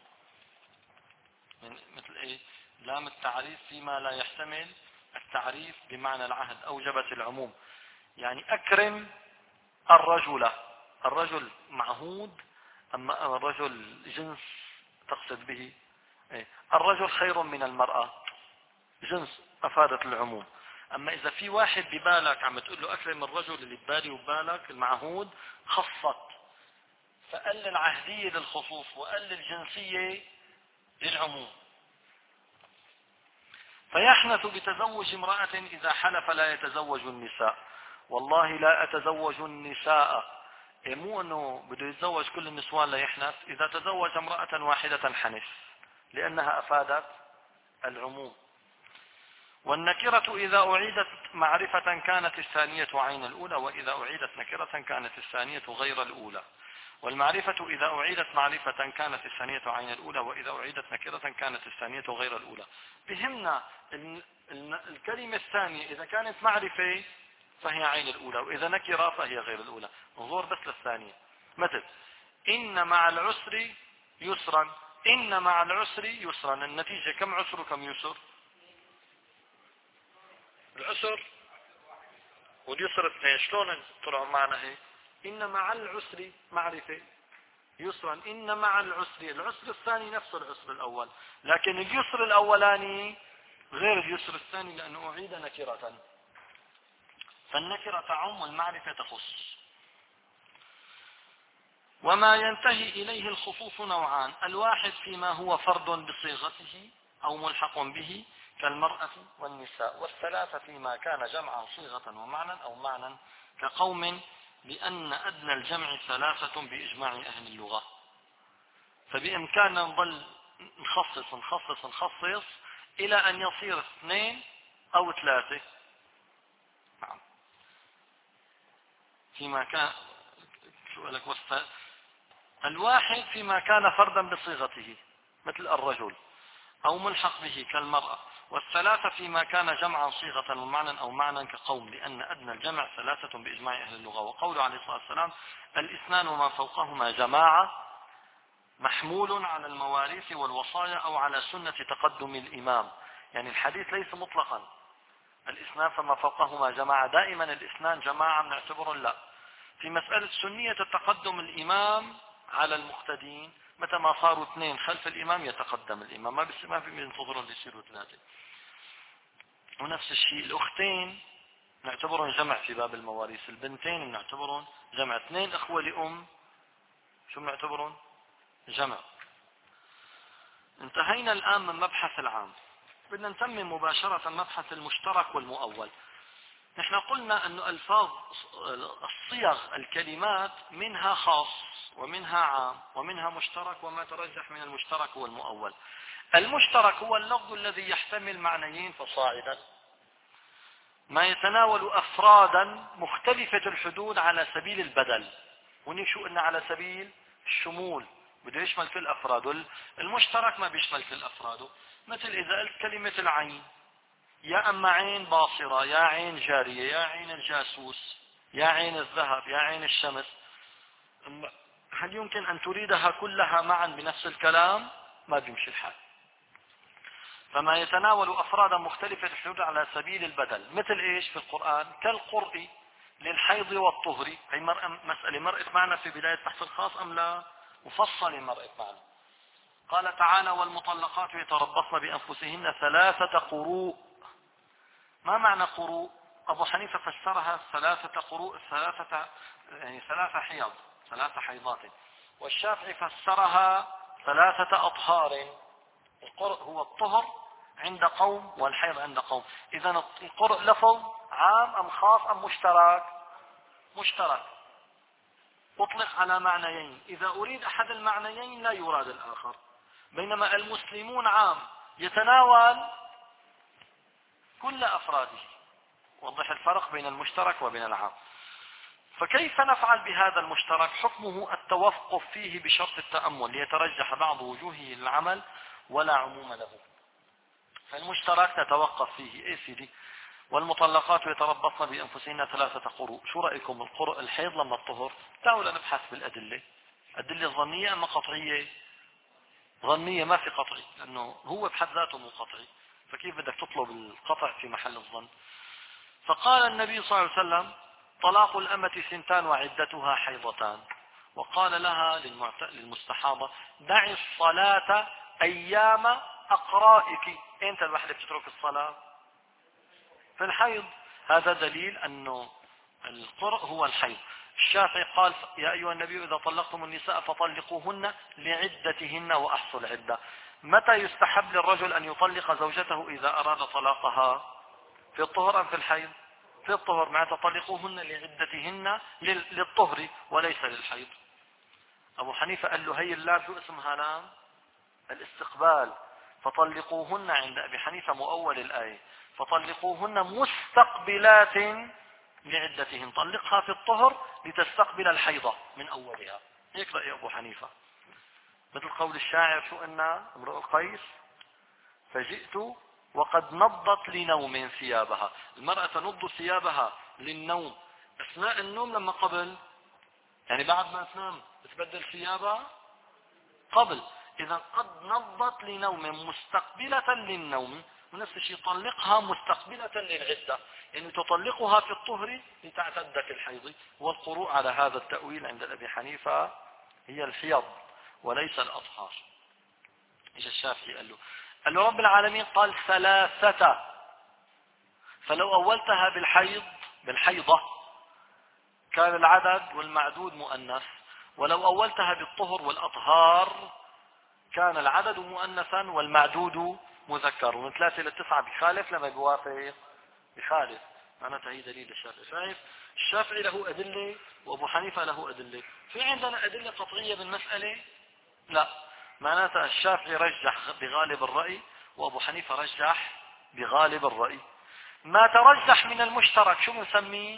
مثل إيه؟ لام التعريف فيما لا يحتمل التعريف بمعنى العهد أوجبت العموم. يعني أكرم الرجل، الرجل معهود، أما الرجل جنس تقصد به إيه؟ الرجل خير من المرأة جنس أفادت العموم. أما إذا في واحد ببالك عم تقول له أكرم الرجل اللي ببالي وبالك المعهود، خصت، فقل العهدية للخصوص وقل الجنسية للعموم. فيحنث بتزوج امرأة إذا حلف لا يتزوج النساء، والله لا أتزوج النساء، إيه مو أنه بده يتزوج كل النسوان لا يحنث، إذا تزوج امرأة واحدة حنث لأنها أفادت العموم. والنكرة إذا أعيدت معرفة كانت الثانية عين الأولى، وإذا أعيدت نكرة كانت الثانية غير الأولى. والمعرفة إذا أعيدت معرفة كانت الثانية عين الأولى، وإذا أعيدت نكرة كانت الثانية غير الأولى. بهمنا الكلمة الثانية إذا كانت معرفة فهي عين الأولى، وإذا نكرة فهي غير الأولى. انظر بس للثانية، مثل إن مع العسر يسرا، إن مع العسر يسرا، النتيجة كم عسر وكم يسر؟ العسر واليسر اثنين. شلون طلعوا معنا هيك؟ إن مع العسر معرفة يسرا، إن مع العسر، العسر الثاني نفس العسر الأول، لكن اليسر الأولاني غير اليسر الثاني لأنه أعيد نكرة. فالنكرة تعم والمعرفة تخص. وما ينتهي إليه الخصوص نوعان، الواحد فيما هو فرد بصيغته أو ملحق به كالمرأة والنساء، والثلاثة فيما كان جمعا صيغة ومعنى أو معنى كقوم، لأن أدنى الجمع ثلاثة بإجماع أهل اللغة. فبإمكاننا نظل نخصص نخصص نخصص إلى أن يصير اثنين أو ثلاثة. نعم. فيما كان شو لك وست... الواحد فيما كان فردا بصيغته مثل الرجل أو ملحق به كالمرأة، والثلاثة فيما كان جمعا صيغة ومعنى أو معنى كقوم، لأن أدنى الجمع ثلاثة بإجماع أهل اللغة. وقوله عليه الصلاة والسلام الاثنان وما فوقهما جماعة محمول على المواريث والوصايا أو على سنة تقدم الإمام. يعني الحديث ليس مطلقا الاثنان فما فوقهما جماعة، دائما الاثنان جماعة بنعتبر لا، في مسألة سنية التقدم الإمام على المقتدين، متى ما صاروا اثنين خلف الإمام يتقدم الإمام، ما بس ما في ينتظرون يصيروا ثلاثة. ونفس الشيء الأختين نعتبرهم جمع في باب المواريث، البنتين نعتبرهم جمع، اثنين أخوة لأم شو نعتبرهم جمع. انتهينا الآن من مبحث العام، بدنا نتمم مباشرة مبحث المشترك والمؤول. نحن قلنا أن ألفاظ الصيغ الكلمات منها خاص ومنها عام ومنها مشترك، وما ترجح من المشترك هو المؤول. المشترك هو اللفظ الذي يحتمل معنيين فصاعدا، ما يتناول أفرادا مختلفة الحدود على سبيل البدل. هنا شو قلنا؟ على سبيل الشمول، بده يشمل كل أفراده. المشترك ما بيشمل كل أفراده. مثل إذا قلت كلمة العين، يا أما عين باصرة، يا عين جارية، يا عين الجاسوس، يا عين الذهب، يا عين الشمس، هل يمكن أن تريدها كلها معا بنفس الكلام؟ ما بيمشي الحال. فما يتناول أفرادا مختلفة الحدود على سبيل البدل. مثل إيش في القرآن؟ كالقرء للحيض والطهر. هي مسألة مرأت معنا في بداية بحث الخاص أم لا؟ مفصل مرأت معنا. قال تعالى: والمطلقات يتربصن بأنفسهن ثلاثة قروء. ما معنى قروء؟ أبو حنيفة فسرها ثلاثة قروء، ثلاثة يعني ثلاثة حيض، ثلاثة حيضات. والشافعي فسرها ثلاثة أطهار. القرء هو الطهر عند قوم والحيض عند قوم. إذا القرء لفظ عام أم خاص أم مشترك؟ مشترك، أطلق على معنيين، إذا أريد أحد المعنيين لا يراد الآخر. بينما المسلمون عام يتناول كل أفراده. وضح الفرق بين المشترك وبين العام. فكيف نفعل بهذا المشترك؟ حكمه التوقف فيه بشرط التأمل ليترجح بعض وجوهه للعمل ولا عموم له. فالمشترك نتوقف فيه ايه سيدي؟ والمطلقات يتربصن بأنفسهن ثلاثة قروء. شو رأيكم القرء الحيض لما الطهر؟ تعالوا نبحث بالأدلة. أدلة ظنية أما قطعية؟ ظنية، ما في قطعي، لأنه هو بحد ذاته مو قطعي، فكيف بدك تطلب القطع في محل الظن؟ فقال النبي صلى الله عليه وسلم: طلاق الأمة سنتان وعدتها حيضتان. وقال لها للمستحاضة: دعي الصلاة أيام أقرائك. أنت الوحدة بتترك الصلاة في الحيض. هذا دليل أنه القرء هو الحيض. الشافعي قال: يا أيها النبي إذا طلقتم النساء فطلقوهن لعدتهن وأحصوا العدة. متى يستحب للرجل أن يطلق زوجته إذا أراد طلاقها؟ في الطهر أم في الحيض؟ في الطهر. مع تطلقوهن لعدتهن للطهر وليس للحيض. أبو حنيفة قال له: هي اللام شو اسمها؟ لام الاستقبال. فطلقوهن عند أبي حنيفة مؤول الآية، فطلقوهن مستقبلات لعدتهن. طلقها في الطهر لتستقبل الحيضة من أولها. هيك رأي أبو حنيفة. مثل قول الشاعر: شو قلنا؟ امرؤ القيس: فجئت وقد نضت لنوم ثيابها. المرأة تنض ثيابها للنوم أثناء النوم لما قبل، يعني بعد ما تنام تبدل ثيابها قبل. إذا قد نضت لنوم مستقبلة للنوم، ونفس الشيء طلقها مستقبلة للعدة، يعني تطلقها في الطهر لتعتد في الحيض. والقروء على هذا التأويل عند أبي حنيفة هي الحيض وليس الأطهار. إيش الشافعي قال له؟ قال له: رب العالمين قال ثلاثة، فلو أولتها بالحيض بالحيضة كان العدد والمعدود مؤنث، ولو أولتها بالطهر والأطهار كان العدد مؤنثا والمعدود مذكر. ومن ثلاثة إلى تسعة بخالف، لما بيوافق بخالف. معناتها هي دليل الشافعي. شايف؟ الشافعي له أدلة وأبو حنيفة له أدلة. في عندنا أدلة قطعية بالمسألة؟ لا. معناتها الشافعي رجح بغالب الرأي وأبو حنيفة رجح بغالب الرأي. ما ترجح من المشترك شو بنسميه؟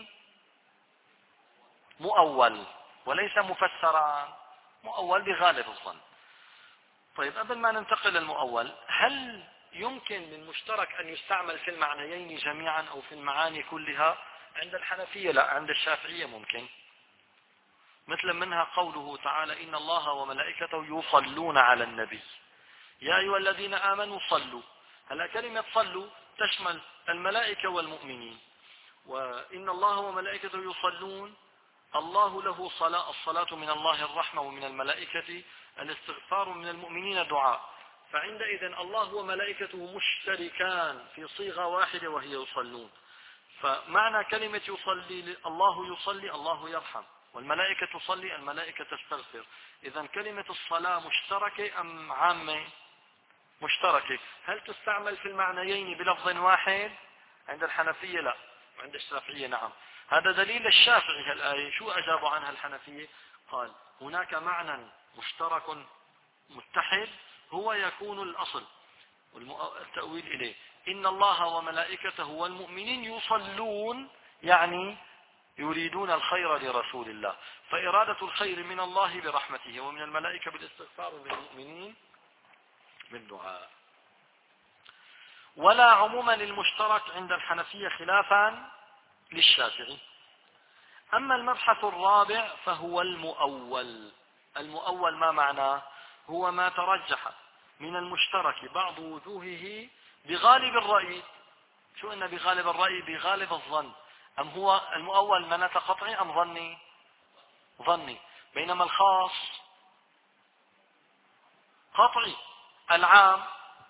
مؤول وليس مفسرا. مؤول بغالب الظن. طيب، قبل ما ننتقل للمؤول، هل يمكن للمشترك أن يستعمل في المعنيين جميعا أو في المعاني كلها؟ عند الحنفية لا، عند الشافعية ممكن. مثل منها قوله تعالى: إن الله وملائكته يصلون على النبي يا أيها الذين آمنوا صلوا. هلا كلمة صلوا تشمل الملائكة والمؤمنين. وإن الله وملائكته يصلون الله له صلاة، الصلاة من الله الرحمة ومن الملائكة الاستغفار من المؤمنين دعاء. فعندئذ الله وملائكته مشتركان في صيغة واحدة وهي يصلون. فمعنى كلمة يصلي، الله يصلي الله يرحم، والملائكة تصلي الملائكة تستغفر. إذن كلمة الصلاة مشتركة أم عامة؟ مشتركة. هل تستعمل في المعنيين بلفظ واحد؟ عند الحنفية لا، وعند الشافعية نعم. هذا دليل الشافعي الآية. شو أجابوا عنها الحنفية؟ قال هناك معنى مشترك متحد هو يكون الأصل والتأويل إليه. إن الله وملائكته والمؤمنين يصلون، يعني يريدون الخير لرسول الله، فإرادة الخير من الله برحمته، ومن الملائكة بالاستغفار، ومن المؤمنين بالدعاء. ولا عموم للمشترك عند الحنفية خلافا للشافعي. أما المبحث الرابع فهو المؤول. المؤول ما معناه؟ هو ما ترجح من المشترك بعض وجوهه بغالب الرأي. شو إن بغالب الرأي؟ بغالب الظن. أم هو المؤول مناط قطعي أم ظني؟ ظني. بينما الخاص قطعي. العام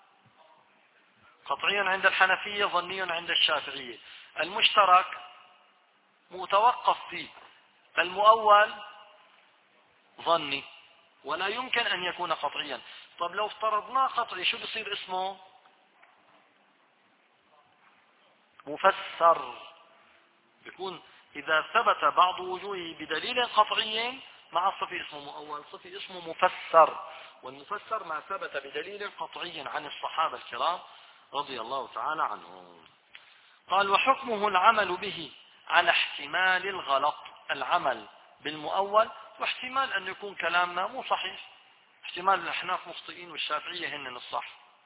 قطعي عند الحنفية، ظني عند الشافعية. المشترك متوقف فيه. المؤول ظني ولا يمكن أن يكون قطعيا. طب لو افترضناه قطعي شو بصير اسمه؟ مفسر. بيكون إذا ثبت بعض وجوهه بدليل قطعي مع الصفي اسمه مؤول، صفي اسمه مفسر. والمفسر ما ثبت بدليل قطعي عن الصحابة الكرام رضي الله تعالى عنهم. قال وحكمه العمل به على احتمال الغلط. العمل بالمؤول واحتمال أن يكون كلامنا مو صحيح، احتمال الأحناف مخطئين والشافعية هن الصح.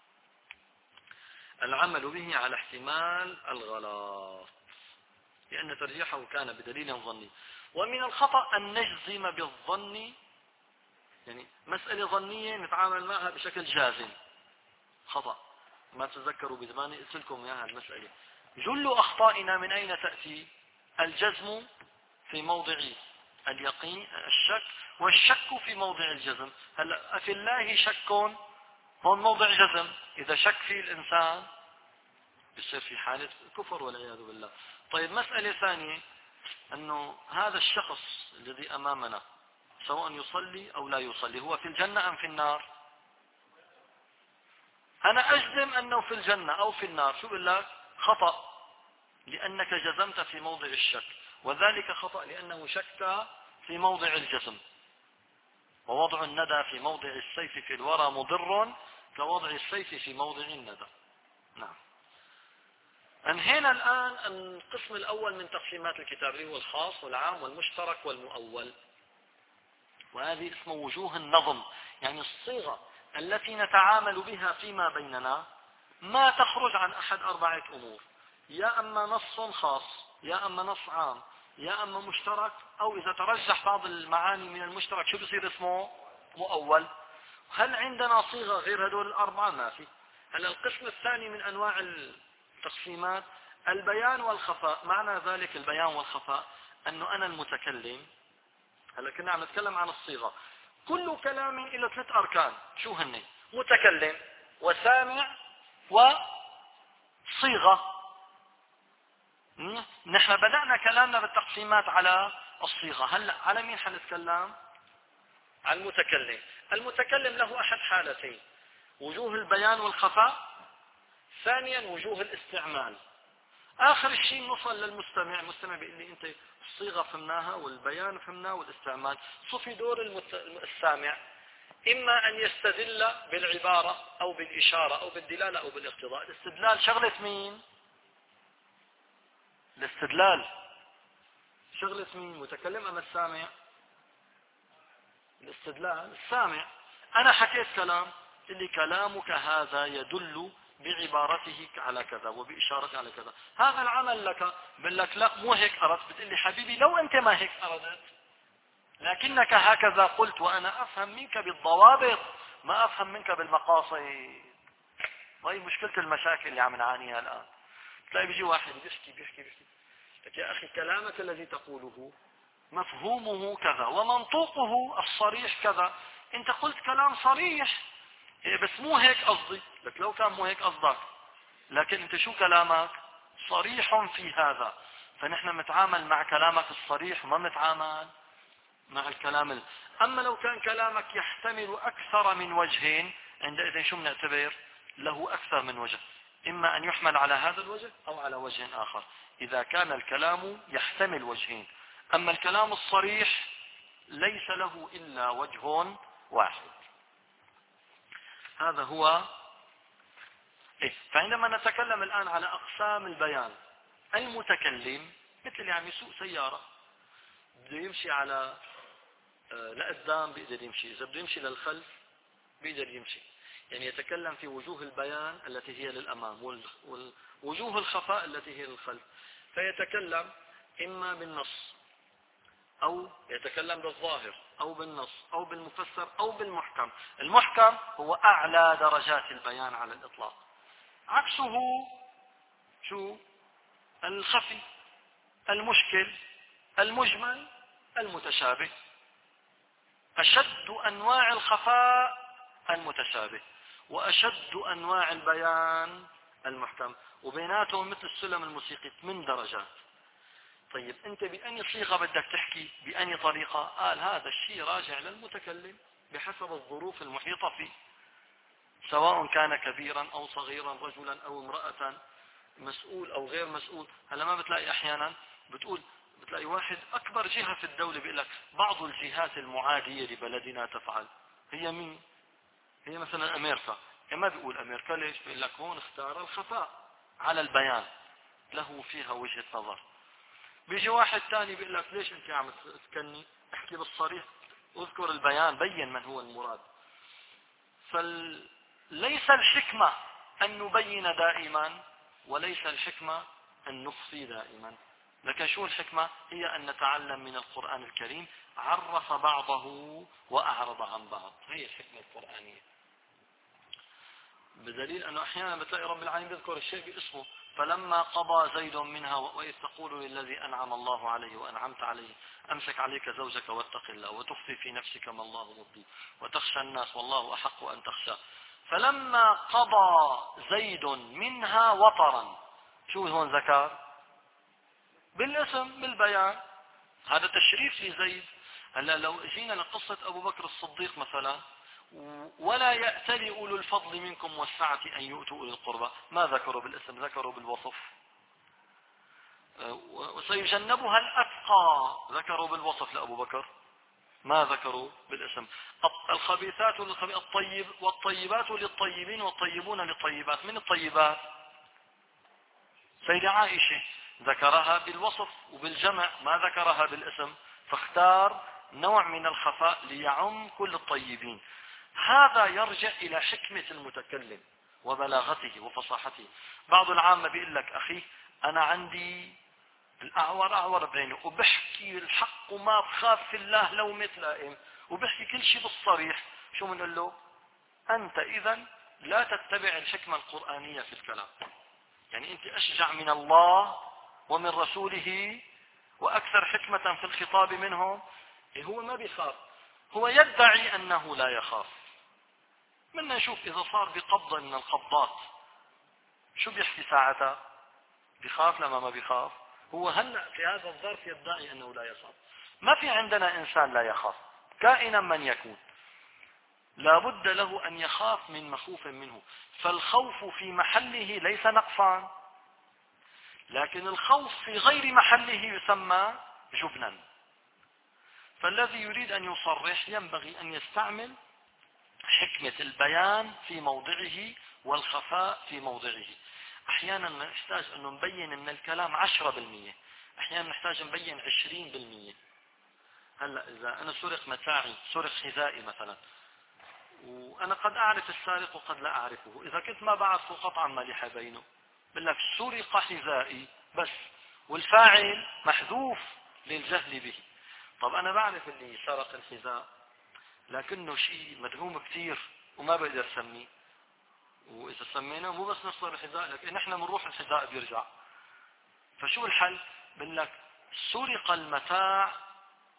العمل به على احتمال الغلط لأن ترجيحه كان بدليل ظني. ومن الخطأ أن نجزم بالظن، يعني مسألة ظنية نتعامل معها بشكل جازم. خطأ. ما تتذكروا بزماني قلت لكم يا المسألة. جل أخطائنا من أين تأتي؟ الجزم في موضع اليقين الشك، والشك في موضع الجزم. هلا أفي الله شك هون موضع جزم. إذا شك فيه الإنسان بيصير في حالة كفر والعياذ بالله. طيب مسألة ثانية، أنه هذا الشخص الذي أمامنا سواء يصلي أو لا يصلي هو في الجنة أم في النار؟ أنا أجزم أنه في الجنة أو في النار. شو بقول لك؟ خطأ، لأنك جزمت في موضع الشك، وذلك خطأ لأنه شك في موضع الجزم. ووضع الندى في موضع السيف في الورى مضر كوضع السيف في موضع الندى. نعم. انهينا الآن القسم الأول من تقسيمات الكتاب اللي هو الخاص والعام والمشترك والمؤول. وهذه اسمه وجوه النظم، يعني الصيغة التي نتعامل بها فيما بيننا ما تخرج عن أحد أربعة أمور: يا أما نص خاص، يا أما نص عام، يا أما مشترك، أو إذا ترجح بعض المعاني من المشترك شو بصير اسمه؟ مؤول. هل عندنا صيغة غير هدول الأربعة؟ ما في. هلا القسم الثاني من أنواع التقسيمات البيان والخفاء. معنى ذلك البيان والخفاء أنه أنا المتكلم. هلا كنا عم نتكلم عن الصيغة. كل كلام له ثلاث أركان. شو هن؟ متكلم وسامع وصيغة. نحن بدأنا كلامنا بالتقسيمات على الصيغة. هلا على مين حنتكلم؟ على المتكلم. المتكلم له أحد حالتين: وجوه البيان والخفاء، ثانيا وجوه الاستعمال. آخر شيء نوصل للمستمع. المستمع بيقول لي أنت الصيغة فهمناها والبيان فهمناه والاستعمال، صفي دور المت... السامع إما أن يستدل بالعبارة أو بالإشارة أو بالدلالة أو بالاقتضاء. الاستدلال شغلة مين؟ الاستدلال شغلة مين؟ متكلم أم السامع؟ الاستدلال السامع. أنا حكيت كلام اللي كلامك هذا يدل بعبارته على كذا وبإشارته على كذا، هذا العمل لك. بقول لك لا مو هيك أردت. بتقول لي حبيبي لو أنت ما هيك أردت لكنك هكذا قلت، وأنا أفهم منك بالضوابط ما أفهم منك بالمقاصد. وهي مشكلة المشاكل اللي عم نعانيها الآن. تلاقي بيجي واحد بيحكي بيحكي بيحكي لك يا أخي كلامك الذي تقوله مفهومه كذا ومنطوقه الصريح كذا. انت قلت كلام صريح إيه بس مو هيك قصدي، لك لو كان مو هيك قصدك، لكن انت شو كلامك صريح في هذا، فنحن متعامل مع كلامك الصريح وما متعامل مع الكلام ال... اما لو كان كلامك يحتمل اكثر من وجهين، عندئذ شو بنعتبر له اكثر من وجه، اما ان يحمل على هذا الوجه او على وجه اخر، اذا كان الكلام يحتمل وجهين. اما الكلام الصريح ليس له الا وجه واحد. هذا هو إيه؟ فعندما نتكلم الان على اقسام البيان، المتكلم مثل يعني يسوق سيارة بده يمشي على لقدام بيقدر يمشي، إذا بده يمشي للخلف بيقدر يمشي، يعني يتكلم في وجوه البيان التي هي للأمام ووجوه الخفاء التي هي للخلف. فيتكلم إما بالنص أو يتكلم بالظاهر أو بالنص أو بالمفسر أو بالمحكم. المحكم هو أعلى درجات البيان على الإطلاق، عكسه شو؟ الخفي، المشكل، المجمل، المتشابه. أشد أنواع الخفاء المتشابه، وأشد أنواع البيان المحكم، وبيناتهم مثل السلم الموسيقي ثمان درجات. طيب أنت بأي صيغة بدك تحكي، بأي طريقة؟ قال هذا الشيء راجع للمتكلم بحسب الظروف المحيطة فيه، سواء كان كبيرا أو صغيرا، رجلا أو امرأة، مسؤول أو غير مسؤول. هلا ما بتلاقي أحيانا بتقول بتلاقي واحد أكبر جهة في الدولة بيقول لك بعض الجهات المعادية لبلدنا تفعل. هي مين؟ هي مثلا أمريكا. ما بيقول أمريكا، ليش؟ بيقول لك هون اختار الخفاء على البيان، له فيها وجهة نظر. بيجي واحد ثاني بيقول لك ليش أنت عم تكني؟ احكي بالصريح، اذكر البيان، بين من هو المراد. فليس الحكمة أن نبين دائما، وليس الحكمة أن نخفي دائما، لكن شو الحكمة؟ هي أن نتعلم من القرآن الكريم، عرف بعضه وأعرض عن بعض. هي الحكمة القرآنية، بدليل أنه أحيانا بتلاقي رب العالمين يذكر الشيء باسمه. فلما قضى زيد منها، وإذ تقول للذي أنعم الله عليه وأنعمت عليه أمسك عليك زوجك واتق الله وتخفي في نفسك ما الله مبديه وتخشى الناس والله أحق أن تخشى. فلما قضى زيد منها وطرا، شو هون ذكر؟ بالاسم، بالبيان، هذا تشريف لزيد. هلا لو جينا لقصة أبو بكر الصديق مثلا، ولا يأتل أولو الفضل منكم والسعة أن يؤتوا أولي القربى، ما ذكروا بالاسم، ذكروا بالوصف. وسيجنبها الأتقى، ذكروا بالوصف لأبو بكر، ما ذكروا بالاسم. الخبيثات للطيب والطيبات للطيبين والطيبون للطيبات. من الطيبات؟ سيدة عائشة، ذكرها بالوصف وبالجمع، ما ذكرها بالاسم، فاختار نوع من الخفاء ليعم كل الطيبين. هذا يرجع إلى حكمة المتكلم وبلاغته وفصاحته. بعض العامة بيقول لك أخي أنا عندي الأعور أعور بعينه وبحكي الحق وما بخاف في الله لومة لائم، وبحكي كل شيء بالصريح. شو بنقول له؟ أنت إذن لا تتبع الحكمة القرآنية في الكلام. يعني أنت أشجع من الله ومن رسوله وأكثر حكمة في الخطاب منهم. هو ما بيخاف، هو يدعي أنه لا يخاف. بدنا نشوف إذا صار بقبضة من القبضات شو بيحكي ساعتها؟ بيخاف لما ما بيخاف؟ هو هلأ في هذا الظرف يدعي أنه لا يخاف. ما في عندنا إنسان لا يخاف، كائنا من يكون لا بد له أن يخاف من مخوف منه. فالخوف في محله ليس نقصا، لكن الخوف في غير محله يسمى جبنا. فالذي يريد أن يصرح ينبغي أن يستعمل حكمة البيان في موضعه والخفاء في موضعه. أحيانا نحتاج أن نبين من الكلام عشرة بالمية، أحيانا نحتاج نبين عشرين بالمية. هلأ إذا أنا سرق متاعي، سرق حذائي مثلا، وأنا قد أعرف السارق وقد لا أعرفه، إذا كنت ما بعرفه قطعا ما لي بينه، بقول لك سرق حذائي بس، والفاعل محذوف للجهل به. طب أنا بعرف اللي سرق الحذاء لكنه شيء مدعوم كثير وما بقدر سميه، وإذا سميناه مو بس نخسر الحذاء، لكن نحن بنروح الحذاء بيرجع. فشو الحل؟ بقول لك سرق المتاع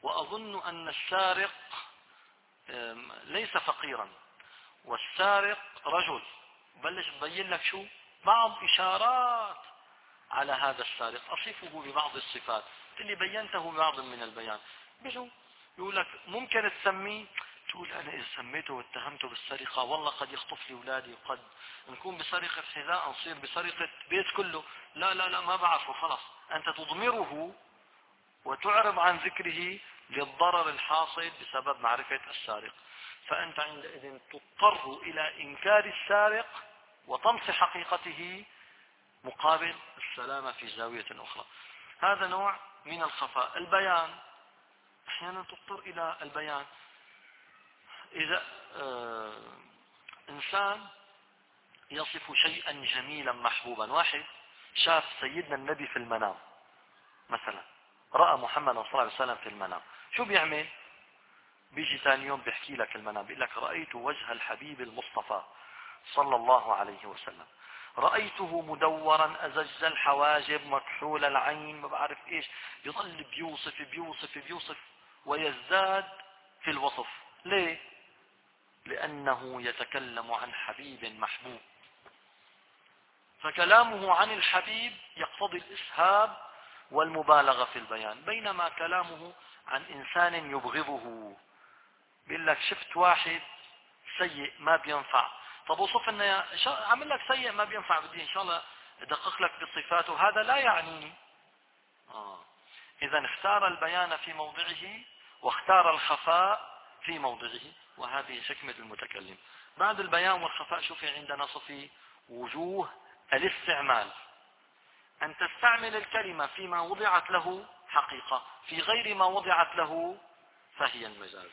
وأظن أن السارق ليس فقيرا، والسارق رجل. بلش تبين لك شو بعض إشارات على هذا السارق، أصفه ببعض الصفات اللي بينته ببعض من البيان. بشو يقول لك ممكن تسميه، تقول أنا إذا سميته واتهمته بالسرقة والله قد يخطف لي أولادي، وقد نكون بسرقة حذاء نصير بسرقة بيت كله. لا لا لا ما بعرفه، خلاص أنت تضمره وتعرض عن ذكره للضرر الحاصل بسبب معرفة السارق. فأنت عندئذ تضطر إلى إنكار السارق وطمس حقيقته مقابل السلامة في زاوية أخرى. هذا نوع من الخفاء. البيان أحيانا تضطر إلى البيان. إذا آه إنسان يصف شيئا جميلا محبوبا، واحد شاف سيدنا النبي في المنام مثلا، رأى محمد صلى الله عليه وسلم في المنام، شو بيعمل؟ بيجي ثاني يوم بيحكي لك المنام، بيقول لك رأيت وجه الحبيب المصطفى صلى الله عليه وسلم، رأيته مدورا أزج الحواجب مكحول العين ما بعرف ايش، يظل بيوصف بيوصف بيوصف ويزداد في الوصف. ليه؟ لأنه يتكلم عن حبيب محبوب، فكلامه عن الحبيب يقتضي الإسهاب والمبالغة في البيان، بينما كلامه عن إنسان يبغضه بيقول لك شفت واحد سيء ما بينفع، طب وصف لنا يا عمل لك سيء ما بينفع، بدي ان شاء الله ادقق لك بصفاته، هذا لا يعنيني. آه. اذا اختار البيان في موضعه واختار الخفاء في موضعه، وهذه حكمة المتكلم. بعد البيان والخفاء شو في عندنا؟ صفي وجوه الاستعمال، ان تستعمل الكلمة فيما وضعت له حقيقة، في غير ما وضعت له فهي المجاز.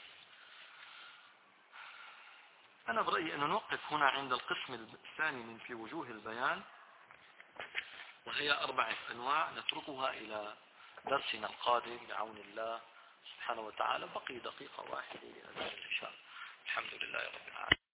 أنا برأيي أن نوقف هنا عند القسم الثاني من في وجوه البيان، وهي أربعة أنواع نتركها إلى درسنا القادم بعون الله سبحانه وتعالى. بقي دقيقة واحدة لأذان العشاء. الحمد لله رب العالمين.